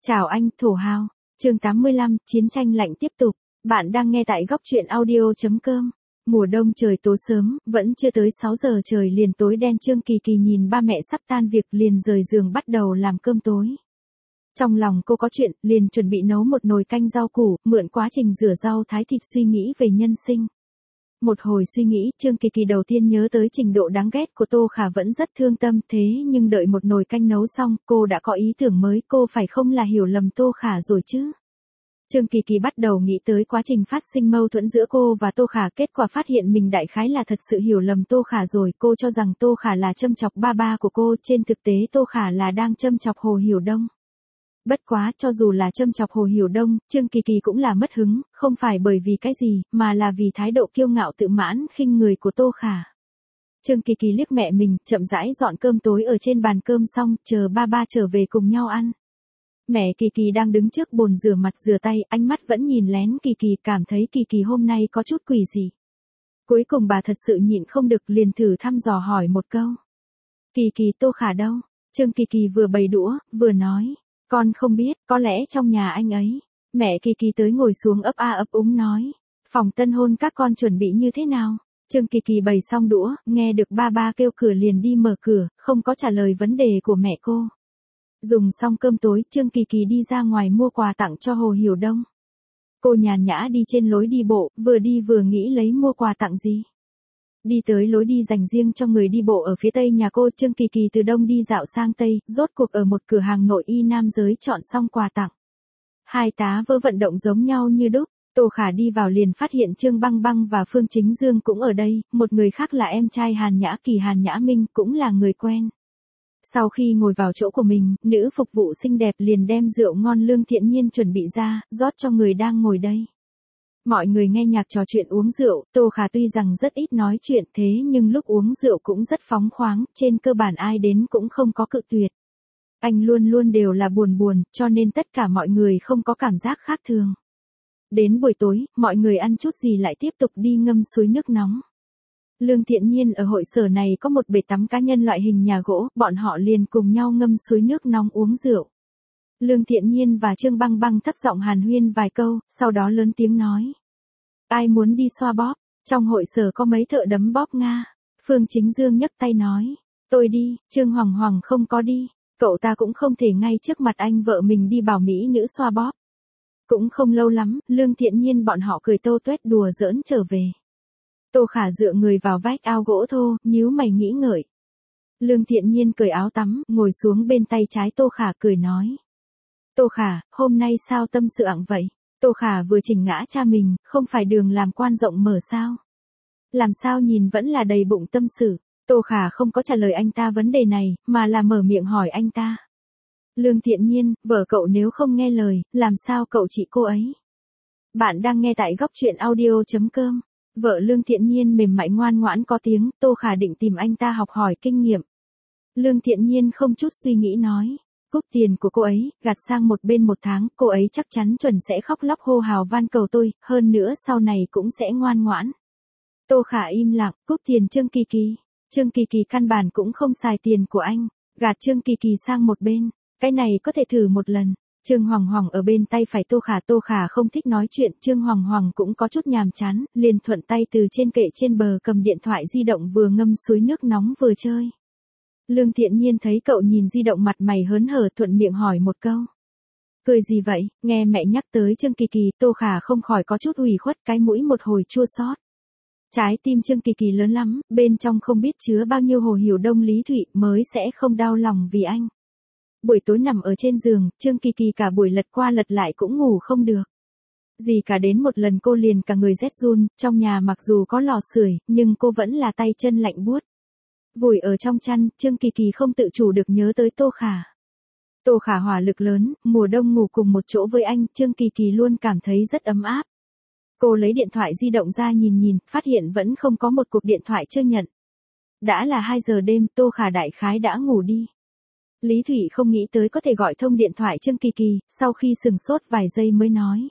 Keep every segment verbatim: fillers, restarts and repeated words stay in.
Chào anh, thổ hào. Chương tám mươi lăm, chiến tranh lạnh tiếp tục. Bạn đang nghe tại góc truyện audio.com. Mùa đông trời tối sớm, vẫn chưa tới sáu giờ trời liền tối đen. Trương Kỳ Kỳ nhìn ba mẹ sắp tan việc liền rời giường bắt đầu làm cơm tối. Trong lòng cô có chuyện, liền chuẩn bị nấu một nồi canh rau củ, mượn quá trình rửa rau thái thịt suy nghĩ về nhân sinh. Một hồi suy nghĩ, Trương Kỳ Kỳ đầu tiên nhớ tới trình độ đáng ghét của Tô Khả vẫn rất thương tâm, thế nhưng đợi một nồi canh nấu xong, cô đã có ý tưởng mới, cô phải không là hiểu lầm Tô Khả rồi chứ. Trương Kỳ Kỳ bắt đầu nghĩ tới quá trình phát sinh mâu thuẫn giữa cô và Tô Khả, kết quả phát hiện mình đại khái là thật sự hiểu lầm Tô Khả rồi, cô cho rằng Tô Khả là châm chọc ba ba của cô, trên thực tế Tô Khả là đang châm chọc Hồ Hiểu Đông. Bất quá, cho dù là châm chọc Hồ Hiểu Đông, Trương Kỳ Kỳ cũng là mất hứng, không phải bởi vì cái gì, mà là vì thái độ kiêu ngạo tự mãn, khinh người của Tô Khả. Trương Kỳ Kỳ liếc mẹ mình, chậm rãi dọn cơm tối ở trên bàn cơm xong, chờ ba ba trở về cùng nhau ăn. Mẹ Kỳ Kỳ đang đứng trước bồn rửa mặt rửa tay, ánh mắt vẫn nhìn lén Kỳ Kỳ, cảm thấy Kỳ Kỳ hôm nay có chút quỷ gì. Cuối cùng bà thật sự nhịn không được liền thử thăm dò hỏi một câu. Kỳ Kỳ, Tô Khả đâu? Trương Kỳ Kỳ vừa bày đũa, vừa nói. Con không biết, có lẽ trong nhà anh ấy. Mẹ Kỳ Kỳ tới ngồi xuống ấp a ấp úng nói. Phòng tân hôn các con chuẩn bị như thế nào? Trương Kỳ Kỳ bày xong đũa, nghe được ba ba kêu cửa liền đi mở cửa, không có trả lời vấn đề của mẹ cô. Dùng xong cơm tối, Trương Kỳ Kỳ đi ra ngoài mua quà tặng cho Hồ Hiểu Đông. Cô nhàn nhã đi trên lối đi bộ, vừa đi vừa nghĩ lấy mua quà tặng gì. Đi tới lối đi dành riêng cho người đi bộ ở phía tây nhà cô, Trương Kỳ Kỳ từ đông đi dạo sang tây, rốt cuộc ở một cửa hàng nội y nam giới chọn xong quà tặng. Hai tá vơ vận động giống nhau như đúc, Tô Khả đi vào liền phát hiện Trương Băng Băng và Phương Chính Dương cũng ở đây, một người khác là em trai Hàn Nhã Kỳ Hàn Nhã Minh cũng là người quen. Sau khi ngồi vào chỗ của mình, nữ phục vụ xinh đẹp liền đem rượu ngon Lương Thiện Nhiên chuẩn bị ra, rót cho người đang ngồi đây. Mọi người nghe nhạc trò chuyện uống rượu, Tô Khả tuy rằng rất ít nói chuyện thế nhưng lúc uống rượu cũng rất phóng khoáng, trên cơ bản ai đến cũng không có cự tuyệt. Anh luôn luôn đều là buồn buồn, cho nên tất cả mọi người không có cảm giác khác thường. Đến buổi tối, mọi người ăn chút gì lại tiếp tục đi ngâm suối nước nóng. Lương Thiện Nhiên ở hội sở này có một bể tắm cá nhân loại hình nhà gỗ, bọn họ liền cùng nhau ngâm suối nước nóng uống rượu. Lương Thiện Nhiên và Trương Băng Băng thấp giọng hàn huyên vài câu, sau đó lớn tiếng nói. Ai muốn đi xoa bóp? Trong hội sở có mấy thợ đấm bóp Nga. Phương Chính Dương nhấc tay nói. Tôi đi, Trương Hoàng Hoàng không có đi. Cậu ta cũng không thể ngay trước mặt anh vợ mình đi bảo mỹ nữ xoa bóp. Cũng không lâu lắm, Lương Thiện Nhiên bọn họ cười tô tuét đùa giỡn trở về. Tô Khả dựa người vào vách ao gỗ thô, nhíu mày nghĩ ngợi. Lương Thiện Nhiên cởi áo tắm, ngồi xuống bên tay trái Tô Khả cười nói. Tô Khả, hôm nay sao tâm sự ặng vậy? Tô Khả vừa chỉnh ngã cha mình, không phải đường làm quan rộng mở sao? Làm sao nhìn vẫn là đầy bụng tâm sự. Tô Khả không có trả lời anh ta vấn đề này, mà là mở miệng hỏi anh ta. Lương Thiện Nhiên, vợ cậu nếu không nghe lời, làm sao cậu trị cô ấy? Bạn đang nghe tại góc truyện audio.com. Vợ Lương Thiện Nhiên mềm mại ngoan ngoãn có tiếng, Tô Khả định tìm anh ta học hỏi kinh nghiệm. Lương Thiện Nhiên không chút suy nghĩ nói. Cúp tiền của cô ấy, gạt sang một bên một tháng, cô ấy chắc chắn chuẩn sẽ khóc lóc hô hào van cầu tôi, hơn nữa sau này cũng sẽ ngoan ngoãn. Tô Khả im lặng, cúp tiền Trương Kỳ Kỳ. Trương Kỳ Kỳ căn bản cũng không xài tiền của anh, gạt Trương Kỳ Kỳ sang một bên, cái này có thể thử một lần. Trương Hoàng Hoàng ở bên tay phải Tô Khả, Tô Khả không thích nói chuyện, Trương Hoàng Hoàng cũng có chút nhàm chán, liền thuận tay từ trên kệ trên bờ cầm điện thoại di động vừa ngâm suối nước nóng vừa chơi. Lương Thiện Nhiên thấy cậu nhìn di động mặt mày hớn hở thuận miệng hỏi một câu. Cười gì vậy? Nghe mẹ nhắc tới Trương Kỳ Kỳ, Tô Khả không khỏi có chút ủy khuất, cái mũi một hồi chua xót. Trái tim Trương Kỳ Kỳ lớn lắm, bên trong không biết chứa bao nhiêu Hồ Hiểu Đông Lý Thụy mới sẽ không đau lòng vì anh. Buổi tối nằm ở trên giường, Trương Kỳ Kỳ cả buổi lật qua lật lại cũng ngủ không được. Gì cả đến một lần cô liền cả người rét run, trong nhà mặc dù có lò sưởi, nhưng cô vẫn là tay chân lạnh buốt. Vùi ở trong chăn, Trương Kỳ Kỳ không tự chủ được nhớ tới Tô Khả. Tô Khả hỏa lực lớn, mùa đông ngủ cùng một chỗ với anh, Trương Kỳ Kỳ luôn cảm thấy rất ấm áp. Cô lấy điện thoại di động ra nhìn nhìn, phát hiện vẫn không có một cuộc điện thoại chưa nhận. Đã là hai giờ đêm, Tô Khả đại khái đã ngủ đi. Lý Thụy không nghĩ tới có thể gọi thông điện thoại Trương Kỳ Kỳ, sau khi sừng sốt vài giây mới nói.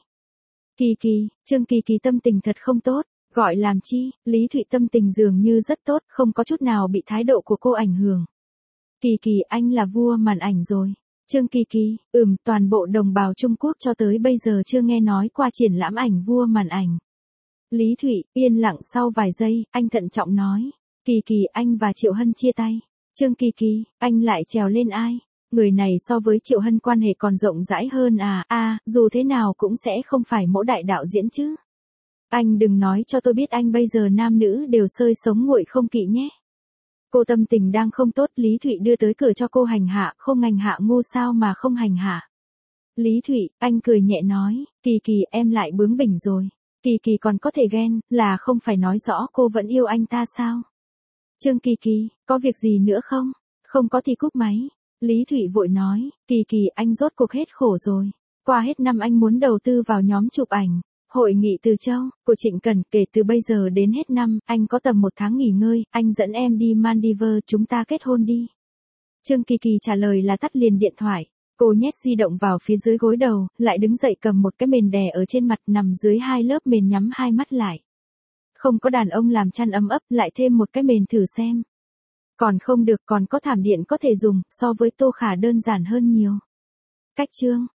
Kỳ Kỳ, Trương Kỳ Kỳ tâm tình thật không tốt, gọi làm chi, Lý Thụy tâm tình dường như rất tốt, không có chút nào bị thái độ của cô ảnh hưởng. Kỳ Kỳ, anh là vua màn ảnh rồi. Trương Kỳ Kỳ, ừm, toàn bộ đồng bào Trung Quốc cho tới bây giờ chưa nghe nói qua triển lãm ảnh vua màn ảnh. Lý Thụy, yên lặng sau vài giây, anh thận trọng nói. Kỳ Kỳ, anh và Triệu Hân chia tay. Trương Kỳ Kỳ, anh lại trèo lên ai? Người này so với Triệu Hân quan hệ còn rộng rãi hơn à, a à, dù thế nào cũng sẽ không phải mẫu đại đạo diễn chứ. Anh đừng nói cho tôi biết anh bây giờ nam nữ đều sơi sống nguội không kỵ nhé. Cô tâm tình đang không tốt, Lý Thụy đưa tới cửa cho cô hành hạ, không hành hạ ngu sao mà không hành hạ. Lý Thụy, anh cười nhẹ nói, Kỳ Kỳ em lại bướng bỉnh rồi. Kỳ Kỳ còn có thể ghen, là không phải nói rõ cô vẫn yêu anh ta sao? Trương Kỳ Kỳ, có việc gì nữa không? Không có thì cúp máy. Lý Thụy vội nói, Kỳ Kỳ anh rốt cuộc hết khổ rồi. Qua hết năm anh muốn đầu tư vào nhóm chụp ảnh. Hội nghị Từ Châu, của Trịnh Cần, kể từ bây giờ đến hết năm, anh có tầm một tháng nghỉ ngơi, anh dẫn em đi Maldives, chúng ta kết hôn đi. Trương Kỳ Kỳ trả lời là tắt liền điện thoại. Cô nhét di động vào phía dưới gối đầu, lại đứng dậy cầm một cái mền đè ở trên mặt, nằm dưới hai lớp mền nhắm hai mắt lại. Không có đàn ông làm chăn ấm ấp, lại thêm một cái mền thử xem. Còn không được, còn có thảm điện có thể dùng, so với Tô Khả đơn giản hơn nhiều. Cách chương